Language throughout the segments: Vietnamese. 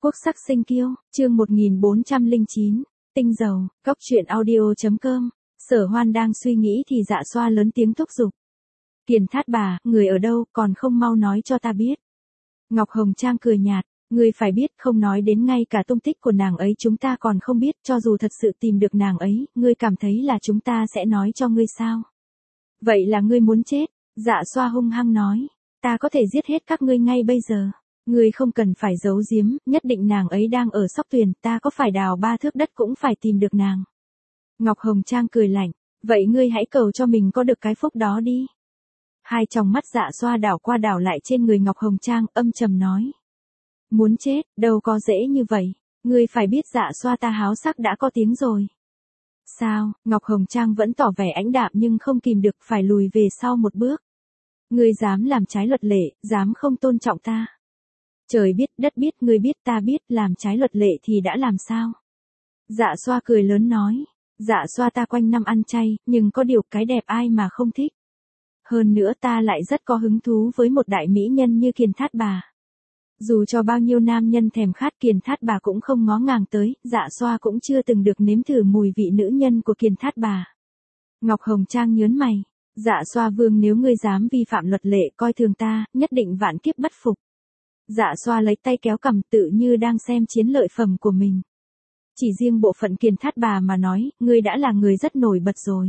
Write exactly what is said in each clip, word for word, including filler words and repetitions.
Quốc sắc sinh kiêu, chương một nghìn bốn trăm lẻ chín, tinh dầu, cóc truyện audio.com, Sở Hoan đang suy nghĩ thì Dạ Xoa lớn tiếng thúc giục. Kiền Thát Bà, người ở đâu, còn không mau nói cho ta biết. Ngọc Hồng Trang cười nhạt, ngươi phải biết, không nói đến ngay cả tung tích của nàng ấy chúng ta còn không biết, cho dù thật sự tìm được nàng ấy, ngươi cảm thấy là chúng ta sẽ nói cho ngươi sao? Vậy là ngươi muốn chết, Dạ Xoa hung hăng nói, ta có thể giết hết các ngươi ngay bây giờ. Ngươi không cần phải giấu giếm, nhất định nàng ấy đang ở Sóc Tuyền, ta có phải đào ba thước đất cũng phải tìm được nàng. Ngọc Hồng Trang cười lạnh, vậy ngươi hãy cầu cho mình có được cái phúc đó đi. Hai tròng mắt Dạ Xoa đảo qua đảo lại trên người Ngọc Hồng Trang, âm trầm nói. Muốn chết, đâu có dễ như vậy, ngươi phải biết Dạ Xoa ta háo sắc đã có tiếng rồi. Sao, Ngọc Hồng Trang vẫn tỏ vẻ ánh đạm nhưng không kìm được phải lùi về sau một bước. Ngươi dám làm trái luật lệ, dám không tôn trọng ta. Trời biết, đất biết, ngươi biết, ta biết, làm trái luật lệ thì đã làm sao? Dạ Xoa cười lớn nói, Dạ Xoa ta quanh năm ăn chay, nhưng có điều cái đẹp ai mà không thích. Hơn nữa ta lại rất có hứng thú với một đại mỹ nhân như Kiền Thát Bà. Dù cho bao nhiêu nam nhân thèm khát Kiền Thát Bà cũng không ngó ngàng tới, Dạ Xoa cũng chưa từng được nếm thử mùi vị nữ nhân của Kiền Thát Bà. Ngọc Hồng Trang nhớn mày, Dạ Xoa vương, nếu ngươi dám vi phạm luật lệ coi thường ta, nhất định vạn kiếp bất phục. Dạ Xoa lấy tay kéo cằm tự như đang xem chiến lợi phẩm của mình. Chỉ riêng bộ phận Kiền Thát Bà mà nói, ngươi đã là người rất nổi bật rồi.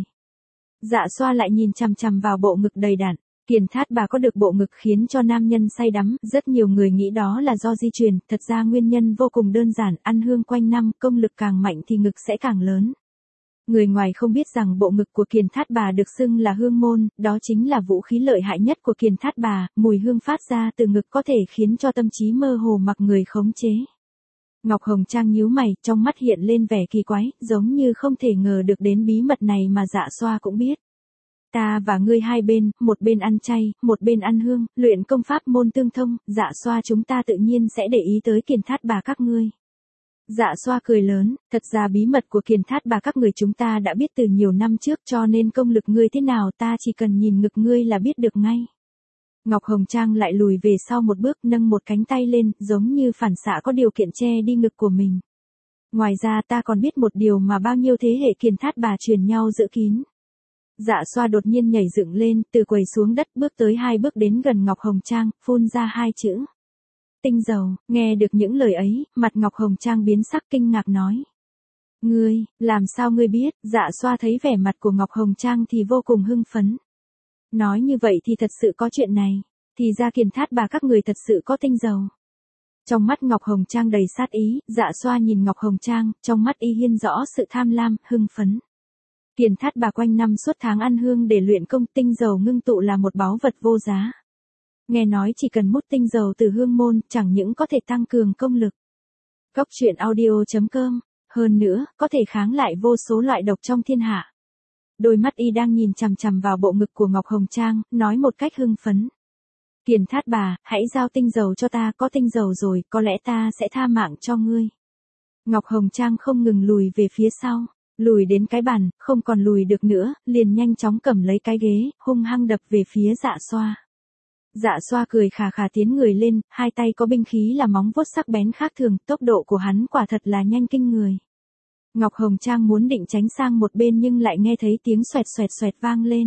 Dạ Xoa lại nhìn chằm chằm vào bộ ngực đầy đặn. Kiền Thát Bà có được bộ ngực khiến cho nam nhân say đắm, rất nhiều người nghĩ đó là do di truyền, thật ra nguyên nhân vô cùng đơn giản, ăn hương quanh năm, công lực càng mạnh thì ngực sẽ càng lớn. Người ngoài không biết rằng bộ ngực của Kiền Thát Bà được xưng là hương môn, đó chính là vũ khí lợi hại nhất của Kiền Thát Bà, mùi hương phát ra từ ngực có thể khiến cho tâm trí mơ hồ mặc người khống chế. Ngọc Hồng Trang nhíu mày, trong mắt hiện lên vẻ kỳ quái, giống như không thể ngờ được đến bí mật này mà Dạ Xoa cũng biết. Ta và ngươi hai bên, một bên ăn chay, một bên ăn hương, luyện công pháp môn tương thông, Dạ Xoa chúng ta tự nhiên sẽ để ý tới Kiền Thát Bà các ngươi. Dạ Xoa cười lớn, thật ra bí mật của Kiền Thát Bà các người chúng ta đã biết từ nhiều năm trước, cho nên công lực ngươi thế nào ta chỉ cần nhìn ngực ngươi là biết được ngay. Ngọc Hồng Trang lại lùi về sau một bước, nâng một cánh tay lên, giống như phản xạ có điều kiện che đi ngực của mình. Ngoài ra ta còn biết một điều mà bao nhiêu thế hệ Kiền Thát Bà truyền nhau giữ kín. Dạ Xoa đột nhiên nhảy dựng lên, từ quầy xuống đất bước tới hai bước đến gần Ngọc Hồng Trang, phun ra hai chữ. Tinh dầu. Nghe được những lời ấy, mặt Ngọc Hồng Trang biến sắc kinh ngạc nói. Ngươi, làm sao ngươi biết? Dạ Xoa thấy vẻ mặt của Ngọc Hồng Trang thì vô cùng hưng phấn. Nói như vậy thì thật sự có chuyện này, thì ra Kiền Thát Bà các người thật sự có tinh dầu. Trong mắt Ngọc Hồng Trang đầy sát ý, Dạ Xoa nhìn Ngọc Hồng Trang, trong mắt y hiên rõ sự tham lam, hưng phấn. Kiền Thát Bà quanh năm suốt tháng ăn hương để luyện công, tinh dầu ngưng tụ là một báu vật vô giá. Nghe nói chỉ cần múc tinh dầu từ hương môn, chẳng những có thể tăng cường công lực. Cóc truyện audio.com, hơn nữa, có thể kháng lại vô số loại độc trong thiên hạ. Đôi mắt y đang nhìn chằm chằm vào bộ ngực của Ngọc Hồng Trang, nói một cách hưng phấn. Kiền Thát Bà, hãy giao tinh dầu cho ta, có tinh dầu rồi, có lẽ ta sẽ tha mạng cho ngươi. Ngọc Hồng Trang không ngừng lùi về phía sau. Lùi đến cái bàn, không còn lùi được nữa, liền nhanh chóng cầm lấy cái ghế, hung hăng đập về phía Dạ Xoa. Dạ Xoa cười khà khà tiến người lên, hai tay có binh khí là móng vuốt sắc bén khác thường, tốc độ của hắn quả thật là nhanh kinh người. Ngọc Hồng Trang muốn định tránh sang một bên nhưng lại nghe thấy tiếng xoẹt xoẹt xoẹt vang lên.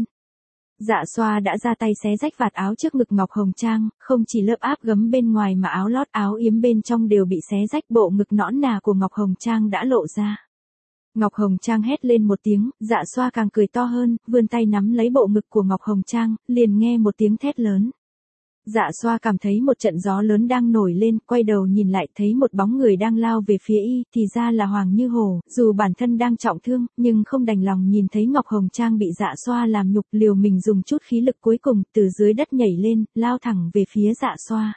Dạ Xoa đã ra tay xé rách vạt áo trước ngực Ngọc Hồng Trang, không chỉ lớp áp gấm bên ngoài mà áo lót áo yếm bên trong đều bị xé rách, bộ ngực nõn nà của Ngọc Hồng Trang đã lộ ra. Ngọc Hồng Trang hét lên một tiếng, Dạ Xoa càng cười to hơn, vươn tay nắm lấy bộ ngực của Ngọc Hồng Trang, liền nghe một tiếng thét lớn. Dạ Xoa cảm thấy một trận gió lớn đang nổi lên, quay đầu nhìn lại thấy một bóng người đang lao về phía y, thì ra là Hoàng Như Hổ, dù bản thân đang trọng thương, nhưng không đành lòng nhìn thấy Ngọc Hồng Trang bị Dạ Xoa làm nhục, liều mình dùng chút khí lực cuối cùng, từ dưới đất nhảy lên, lao thẳng về phía Dạ Xoa.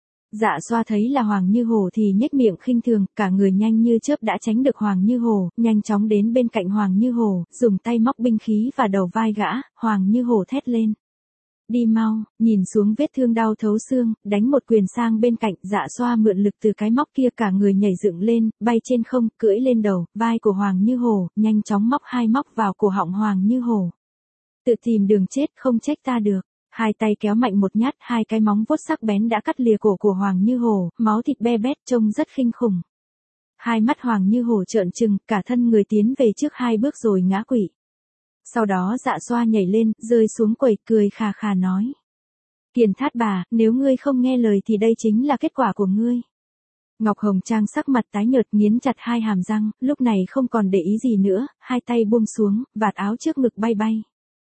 Dạ Xoa thấy là Hoàng Như Hổ thì nhếch miệng khinh thường, cả người nhanh như chớp đã tránh được Hoàng Như Hổ, nhanh chóng đến bên cạnh Hoàng Như Hổ, dùng tay móc binh khí và đầu vai gã, Hoàng Như Hổ thét lên. Đi mau, nhìn xuống vết thương đau thấu xương, đánh một quyền sang bên cạnh, Dạ Xoa mượn lực từ cái móc kia cả người nhảy dựng lên, bay trên không, cưỡi lên đầu, vai của Hoàng Như Hổ, nhanh chóng móc hai móc vào cổ họng Hoàng Như Hổ. Tự tìm đường chết không trách ta được. Hai tay kéo mạnh một nhát, hai cái móng vuốt sắc bén đã cắt lìa cổ của Hoàng Như Hổ, máu thịt be bét trông rất kinh khủng. Hai mắt Hoàng Như Hổ trợn trừng, cả thân người tiến về trước hai bước rồi ngã quỵ. Sau đó Dạ Xoa nhảy lên, rơi xuống quầy, cười khà khà nói. Kiền Thát bà, nếu ngươi không nghe lời thì đây chính là kết quả của ngươi. Ngọc Hồng Trang sắc mặt tái nhợt, nghiến chặt hai hàm răng, lúc này không còn để ý gì nữa, hai tay buông xuống, vạt áo trước ngực bay bay.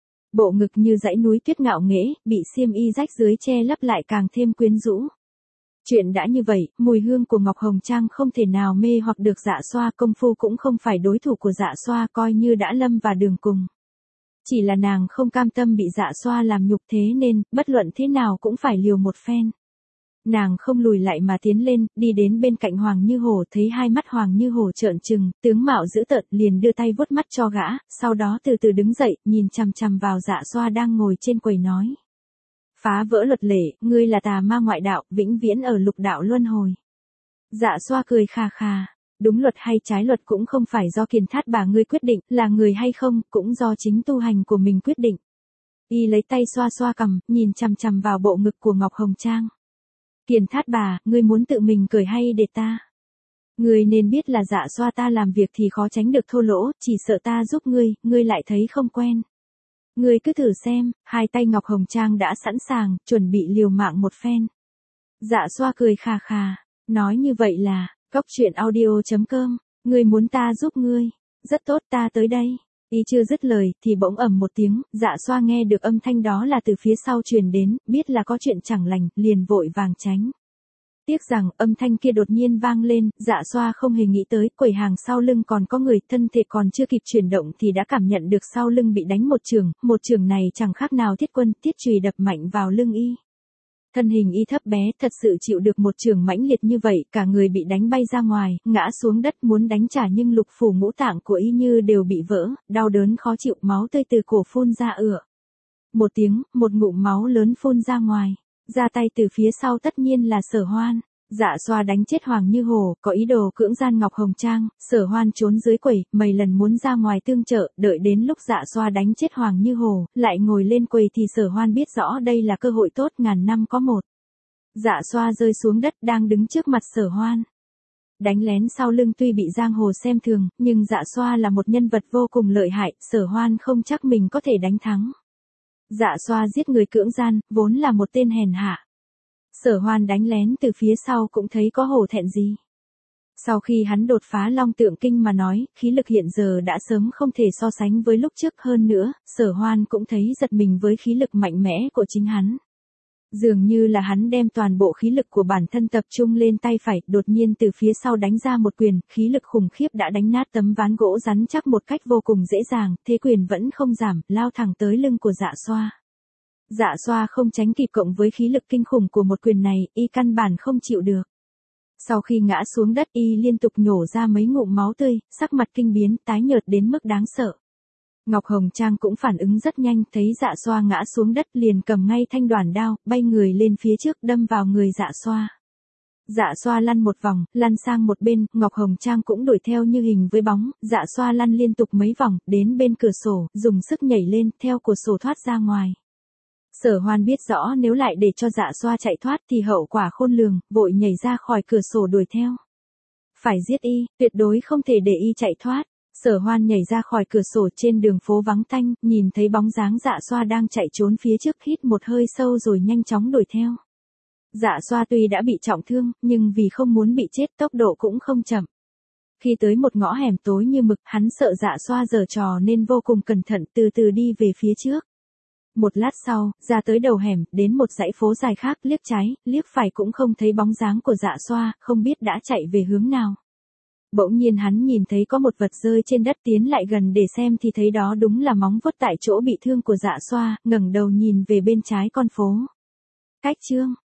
Bộ ngực như dãy núi tuyết ngạo nghễ, bị xiêm y rách dưới che lấp lại càng thêm quyến rũ. Chuyện đã như vậy, mùi hương của Ngọc Hồng Trang không thể nào mê hoặc được Dạ Xoa, công phu cũng không phải đối thủ của Dạ Xoa, coi như đã lâm vào đường cùng. Chỉ là nàng không cam tâm bị Dạ Xoa làm nhục, thế nên, bất luận thế nào cũng phải liều một phen. Nàng không lùi lại mà tiến lên, đi đến bên cạnh Hoàng Như Hổ, thấy hai mắt Hoàng Như Hổ trợn trừng, tướng mạo dữ tợn, liền đưa tay vuốt mắt cho gã, sau đó từ từ đứng dậy, nhìn chằm chằm vào Dạ Xoa đang ngồi trên quầy nói. Phá vỡ luật lệ, ngươi là tà ma ngoại đạo, vĩnh viễn ở lục đạo luân hồi. Dạ Xoa cười khà khà, đúng luật hay trái luật cũng không phải do Kiền Thát bà ngươi quyết định, là người hay không, cũng do chính tu hành của mình quyết định. Y lấy tay xoa xoa cằm, nhìn chằm chằm vào bộ ngực của Ngọc Hồng Trang. Kiền Thát bà, ngươi muốn tự mình cười hay để ta? Ngươi nên biết là Dạ Xoa ta làm việc thì khó tránh được thô lỗ, chỉ sợ ta giúp ngươi, ngươi lại thấy không quen. Ngươi cứ thử xem, hai tay Ngọc Hồng Trang đã sẵn sàng, chuẩn bị liều mạng một phen. Dạ Xoa cười khà khà, nói như vậy là, cóc truyện audio chấm com, ngươi muốn ta giúp ngươi, rất tốt, ta tới đây. Y chưa dứt lời, thì bỗng ầm một tiếng, Dạ Xoa nghe được âm thanh đó là từ phía sau truyền đến, biết là có chuyện chẳng lành, liền vội vàng tránh. Tiếc rằng, âm thanh kia đột nhiên vang lên, Dạ Xoa không hề nghĩ tới, quầy hàng sau lưng còn có người, thân thể còn chưa kịp chuyển động thì đã cảm nhận được sau lưng bị đánh một chưởng, một chưởng này chẳng khác nào thiết quân, thiết chùy đập mạnh vào lưng y. Thân hình y thấp bé, thật sự chịu được một chưởng mãnh liệt như vậy, cả người bị đánh bay ra ngoài, ngã xuống đất muốn đánh trả nhưng lục phủ ngũ tạng của y như đều bị vỡ, đau đớn khó chịu, máu tươi từ cổ phun ra ựa. Một tiếng, một ngụm máu lớn phun ra ngoài, ra tay từ phía sau tất nhiên là Sở Hoan. Dạ Xoa đánh chết Hoàng Như Hổ, có ý đồ cưỡng gian Ngọc Hồng Trang, Sở Hoan trốn dưới quầy, mấy lần muốn ra ngoài tương trợ, đợi đến lúc Dạ Xoa đánh chết Hoàng Như Hổ, lại ngồi lên quầy thì Sở Hoan biết rõ đây là cơ hội tốt ngàn năm có một. Dạ Xoa rơi xuống đất đang đứng trước mặt Sở Hoan. Đánh lén sau lưng tuy bị giang hồ xem thường, nhưng Dạ Xoa là một nhân vật vô cùng lợi hại, Sở Hoan không chắc mình có thể đánh thắng. Dạ Xoa giết người cưỡng gian, vốn là một tên hèn hạ. Sở Hoan đánh lén từ phía sau cũng thấy có hổ thẹn gì. Sau khi hắn đột phá Long Tượng Kinh mà nói, khí lực hiện giờ đã sớm không thể so sánh với lúc trước, hơn nữa, Sở Hoan cũng thấy giật mình với khí lực mạnh mẽ của chính hắn. Dường như là hắn đem toàn bộ khí lực của bản thân tập trung lên tay phải, đột nhiên từ phía sau đánh ra một quyền, khí lực khủng khiếp đã đánh nát tấm ván gỗ rắn chắc một cách vô cùng dễ dàng, thế quyền vẫn không giảm, lao thẳng tới lưng của Dạ Xoa. Dạ Xoa không tránh kịp, cộng với khí lực kinh khủng của một quyền này, y căn bản không chịu được. Sau khi ngã xuống đất, y liên tục nhổ ra mấy ngụm máu tươi, sắc mặt kinh biến, tái nhợt đến mức đáng sợ. Ngọc Hồng Trang cũng phản ứng rất nhanh, thấy Dạ Xoa ngã xuống đất liền cầm ngay thanh đoản đao, bay người lên phía trước đâm vào người Dạ Xoa. Dạ Xoa lăn một vòng, lăn sang một bên, Ngọc Hồng Trang cũng đuổi theo như hình với bóng, Dạ Xoa lăn liên tục mấy vòng, đến bên cửa sổ, dùng sức nhảy lên, theo cửa sổ thoát ra ngoài. Sở Hoan biết rõ nếu lại để cho Dạ Xoa chạy thoát thì hậu quả khôn lường, vội nhảy ra khỏi cửa sổ đuổi theo. Phải giết y, tuyệt đối không thể để y chạy thoát. Sở Hoan nhảy ra khỏi cửa sổ, trên đường phố vắng tanh, nhìn thấy bóng dáng Dạ Xoa đang chạy trốn phía trước, hít một hơi sâu rồi nhanh chóng đuổi theo. Dạ Xoa tuy đã bị trọng thương, nhưng vì không muốn bị chết, tốc độ cũng không chậm. Khi tới một ngõ hẻm tối như mực, hắn sợ Dạ Xoa giở trò nên vô cùng cẩn thận, từ từ đi về phía trước. Một lát sau, ra tới đầu hẻm, đến một dãy phố dài khác, liếc trái, liếc phải cũng không thấy bóng dáng của Dạ Xoa, không biết đã chạy về hướng nào. Bỗng nhiên hắn nhìn thấy có một vật rơi trên đất, tiến lại gần để xem thì thấy đó đúng là móng vuốt tại chỗ bị thương của Dạ Xoa, ngẩng đầu nhìn về bên trái con phố. Cách chương